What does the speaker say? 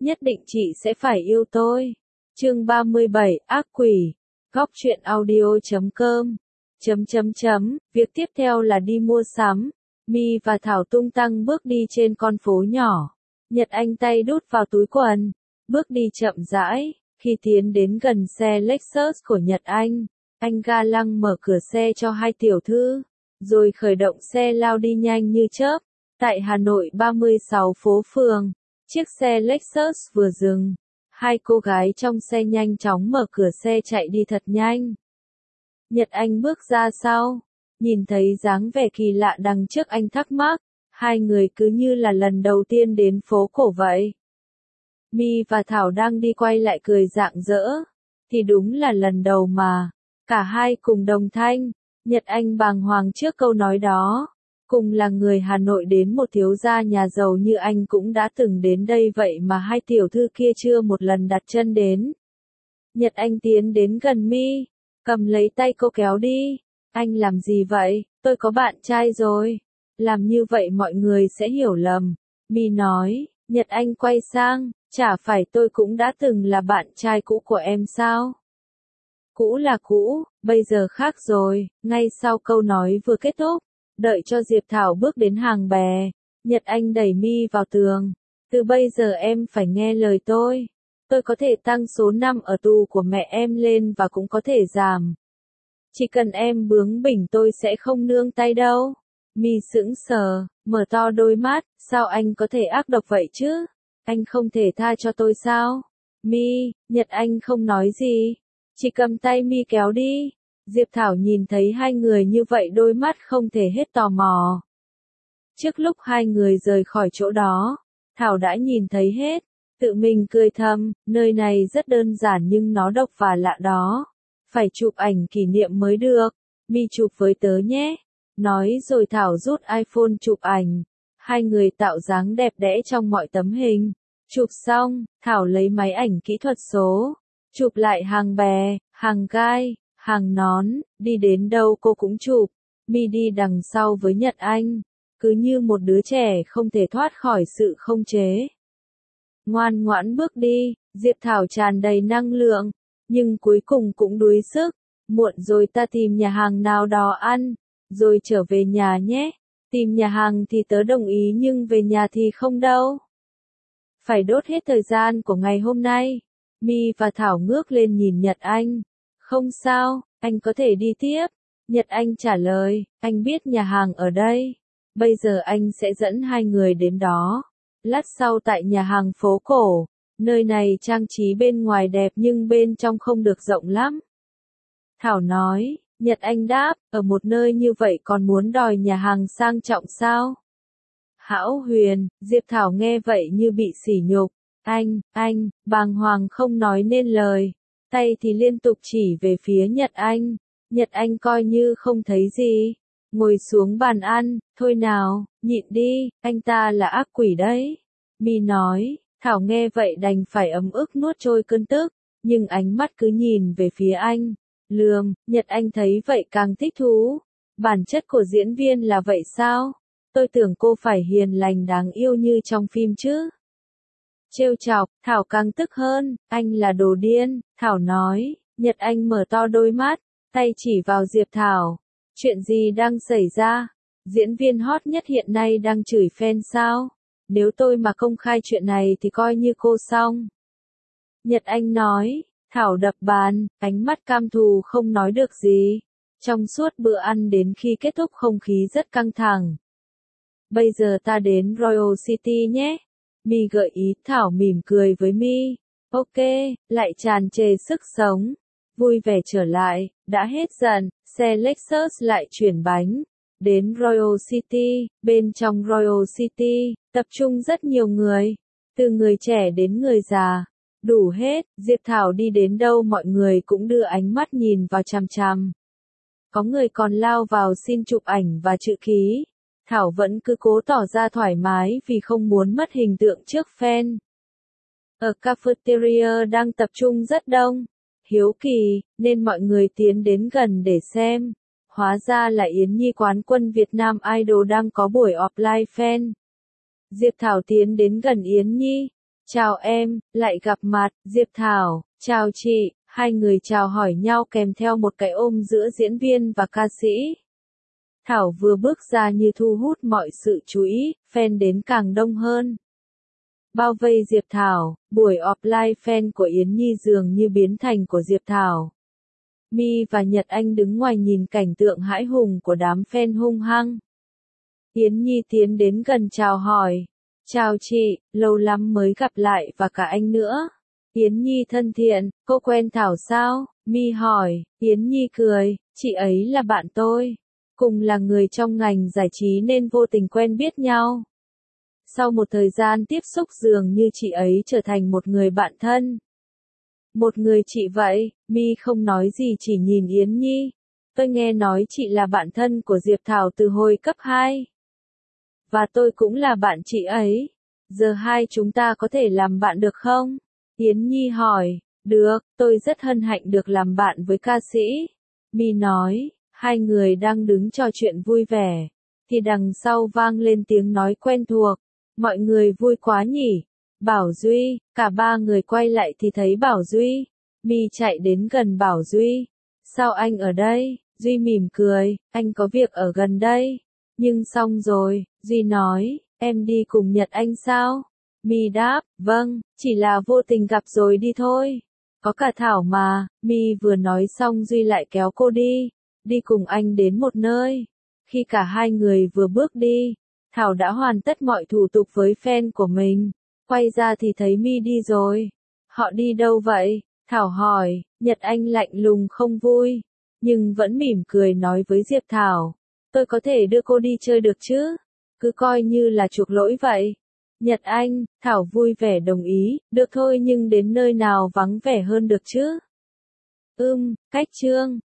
nhất định chị sẽ phải yêu tôi. Chương 37, ác quỷ. Góc truyện audio.com. Việc tiếp theo là đi mua sắm. My và Thảo tung tăng bước đi trên con phố nhỏ. Nhật Anh tay đút vào túi quần, bước đi chậm rãi. Khi tiến đến gần xe Lexus của Nhật anh ga lăng mở cửa xe cho hai tiểu thư, rồi khởi động xe lao đi nhanh như chớp. Tại Hà Nội 36 phố phường, chiếc xe Lexus vừa dừng. Hai cô gái trong xe nhanh chóng mở cửa xe chạy đi thật nhanh. Nhật Anh bước ra sau, nhìn thấy dáng vẻ kỳ lạ đằng trước anh thắc mắc, hai người cứ như là lần đầu tiên đến phố cổ vậy. My và Thảo đang đi quay lại cười rạng rỡ, thì đúng là lần đầu mà. Cả hai cùng đồng thanh, Nhật Anh bàng hoàng trước câu nói đó. Cùng là người Hà Nội đến một thiếu gia nhà giàu như anh cũng đã từng đến đây vậy mà hai tiểu thư kia chưa một lần đặt chân đến. Nhật Anh tiến đến gần My, cầm lấy tay cô kéo đi. Anh làm gì vậy? Tôi có bạn trai rồi. Làm như vậy mọi người sẽ hiểu lầm. My nói. Nhật Anh quay sang, chả phải tôi cũng đã từng là bạn trai cũ của em sao? Cũ là cũ, bây giờ khác rồi. Ngay sau câu nói vừa kết thúc, đợi cho Diệp Thảo bước đến hàng bè, Nhật Anh đẩy My vào tường. Từ bây giờ em phải nghe lời tôi. Tôi có thể tăng số năm ở tù của mẹ em lên và cũng có thể giảm. Chỉ cần em bướng bỉnh tôi sẽ không nương tay đâu. My sững sờ, mở to đôi mắt, sao anh có thể ác độc vậy chứ? Anh không thể tha cho tôi sao? My, Nhật Anh không nói gì, chỉ cầm tay My kéo đi. Diệp Thảo nhìn thấy hai người như vậy đôi mắt không thể hết tò mò. Trước lúc hai người rời khỏi chỗ đó, Thảo đã nhìn thấy hết, tự mình cười thầm, nơi này rất đơn giản nhưng nó độc và lạ đó. Phải chụp ảnh kỷ niệm mới được, My chụp với tớ nhé. Nói rồi Thảo rút iPhone chụp ảnh. Hai người tạo dáng đẹp đẽ trong mọi tấm hình. Chụp xong, Thảo lấy máy ảnh kỹ thuật số, chụp lại hàng bè, hàng gai, hàng nón, đi đến đâu cô cũng chụp. My đi đằng sau với Nhật Anh, cứ như một đứa trẻ không thể thoát khỏi sự không chế. Ngoan ngoãn bước đi, Diệp Thảo tràn đầy năng lượng, nhưng cuối cùng cũng đuối sức. Muộn rồi, ta tìm nhà hàng nào đó ăn, rồi trở về nhà nhé. Tìm nhà hàng thì tớ đồng ý nhưng về nhà thì không đâu. Phải đốt hết thời gian của ngày hôm nay. My và Thảo ngước lên nhìn Nhật Anh. Không sao, anh có thể đi tiếp. Nhật Anh trả lời, anh biết nhà hàng ở đây. Bây giờ anh sẽ dẫn hai người đến đó. Lát sau tại nhà hàng phố cổ, nơi này trang trí bên ngoài đẹp nhưng bên trong không được rộng lắm. Thảo nói, Nhật Anh đáp, ở một nơi như vậy còn muốn đòi nhà hàng sang trọng sao? Hão huyền, Diệp Thảo nghe vậy như bị sỉ nhục. Anh, bàng hoàng không nói nên lời. Tay thì liên tục chỉ về phía Nhật Anh. Nhật Anh coi như không thấy gì. Ngồi xuống bàn ăn, thôi nào, nhịn đi, anh ta là ác quỷ đấy. My nói, Thảo nghe vậy đành phải ấm ức nuốt trôi cơn tức, nhưng ánh mắt cứ nhìn về phía anh. Lườm, Nhật Anh thấy vậy càng thích thú. Bản chất của diễn viên là vậy sao? Tôi tưởng cô phải hiền lành đáng yêu như trong phim chứ. Trêu chọc, Thảo càng tức hơn, anh là đồ điên, Thảo nói. Nhật Anh mở to đôi mắt, tay chỉ vào Diệp Thảo. Chuyện gì đang xảy ra? Diễn viên hot nhất hiện nay đang chửi fan sao? Nếu tôi mà công khai chuyện này thì coi như cô xong. Nhật Anh nói. Thảo đập bàn, ánh mắt cam thù không nói được gì. Trong suốt bữa ăn đến khi kết thúc không khí rất căng thẳng. Bây giờ ta đến Royal City nhé. My gợi ý. Thảo mỉm cười với My. Ok, lại tràn trề sức sống. Vui vẻ trở lại, đã hết giận, xe Lexus lại chuyển bánh. Đến Royal City, bên trong Royal City, tập trung rất nhiều người. Từ người trẻ đến người già. Đủ hết, Diệp Thảo đi đến đâu mọi người cũng đưa ánh mắt nhìn vào chằm chằm. Có người còn lao vào xin chụp ảnh và chữ ký. Thảo vẫn cứ cố tỏ ra thoải mái vì không muốn mất hình tượng trước fan. Ở cafeteria đang tập trung rất đông. Hiếu kỳ, nên mọi người tiến đến gần để xem. Hóa ra là Yến Nhi quán quân Việt Nam Idol đang có buổi offline fan. Diệp Thảo tiến đến gần Yến Nhi. Chào em, lại gặp mặt, Diệp Thảo, chào chị, hai người chào hỏi nhau kèm theo một cái ôm giữa diễn viên và ca sĩ. Thảo vừa bước ra như thu hút mọi sự chú ý, fan đến càng đông hơn. Bao vây Diệp Thảo, buổi offline fan của Yến Nhi dường như biến thành của Diệp Thảo. My và Nhật Anh đứng ngoài nhìn cảnh tượng hãi hùng của đám fan hung hăng. Yến Nhi tiến đến gần chào hỏi. Chào chị, lâu lắm mới gặp lại và cả anh nữa. Yến Nhi thân thiện, cô quen Thảo sao? My hỏi, Yến Nhi cười, chị ấy là bạn tôi. Cùng là người trong ngành giải trí nên vô tình quen biết nhau. Sau một thời gian tiếp xúc dường như chị ấy trở thành một người bạn thân. Một người chị vậy, My không nói gì chỉ nhìn Yến Nhi. Tôi nghe nói chị là bạn thân của Diệp Thảo từ hồi cấp 2. Và tôi cũng là bạn chị ấy. Giờ hai chúng ta có thể làm bạn được không? Yến Nhi hỏi. Được, tôi rất hân hạnh được làm bạn với ca sĩ. My nói, hai người đang đứng trò chuyện vui vẻ. Thì đằng sau vang lên tiếng nói quen thuộc. Mọi người vui quá nhỉ? Bảo Duy, cả ba người quay lại thì thấy Bảo Duy. My chạy đến gần Bảo Duy. Sao anh ở đây? Duy mỉm cười, anh có việc ở gần đây. Nhưng xong rồi, Duy nói, em đi cùng Nhật Anh sao? My đáp, vâng, chỉ là vô tình gặp rồi đi thôi. Có cả Thảo mà. My vừa nói xong Duy lại kéo cô đi. Đi cùng anh đến một nơi. Khi cả hai người vừa bước đi, Thảo đã hoàn tất mọi thủ tục với fan của mình. Quay ra thì thấy My đi rồi. Họ đi đâu vậy? Thảo hỏi. Nhật Anh lạnh lùng không vui, nhưng vẫn mỉm cười nói với Diệp Thảo. Tôi có thể đưa cô đi chơi được chứ? Cứ coi như là chuộc lỗi vậy. Nhật Anh, Thảo vui vẻ đồng ý, được thôi nhưng đến nơi nào vắng vẻ hơn được chứ? Cách Trương.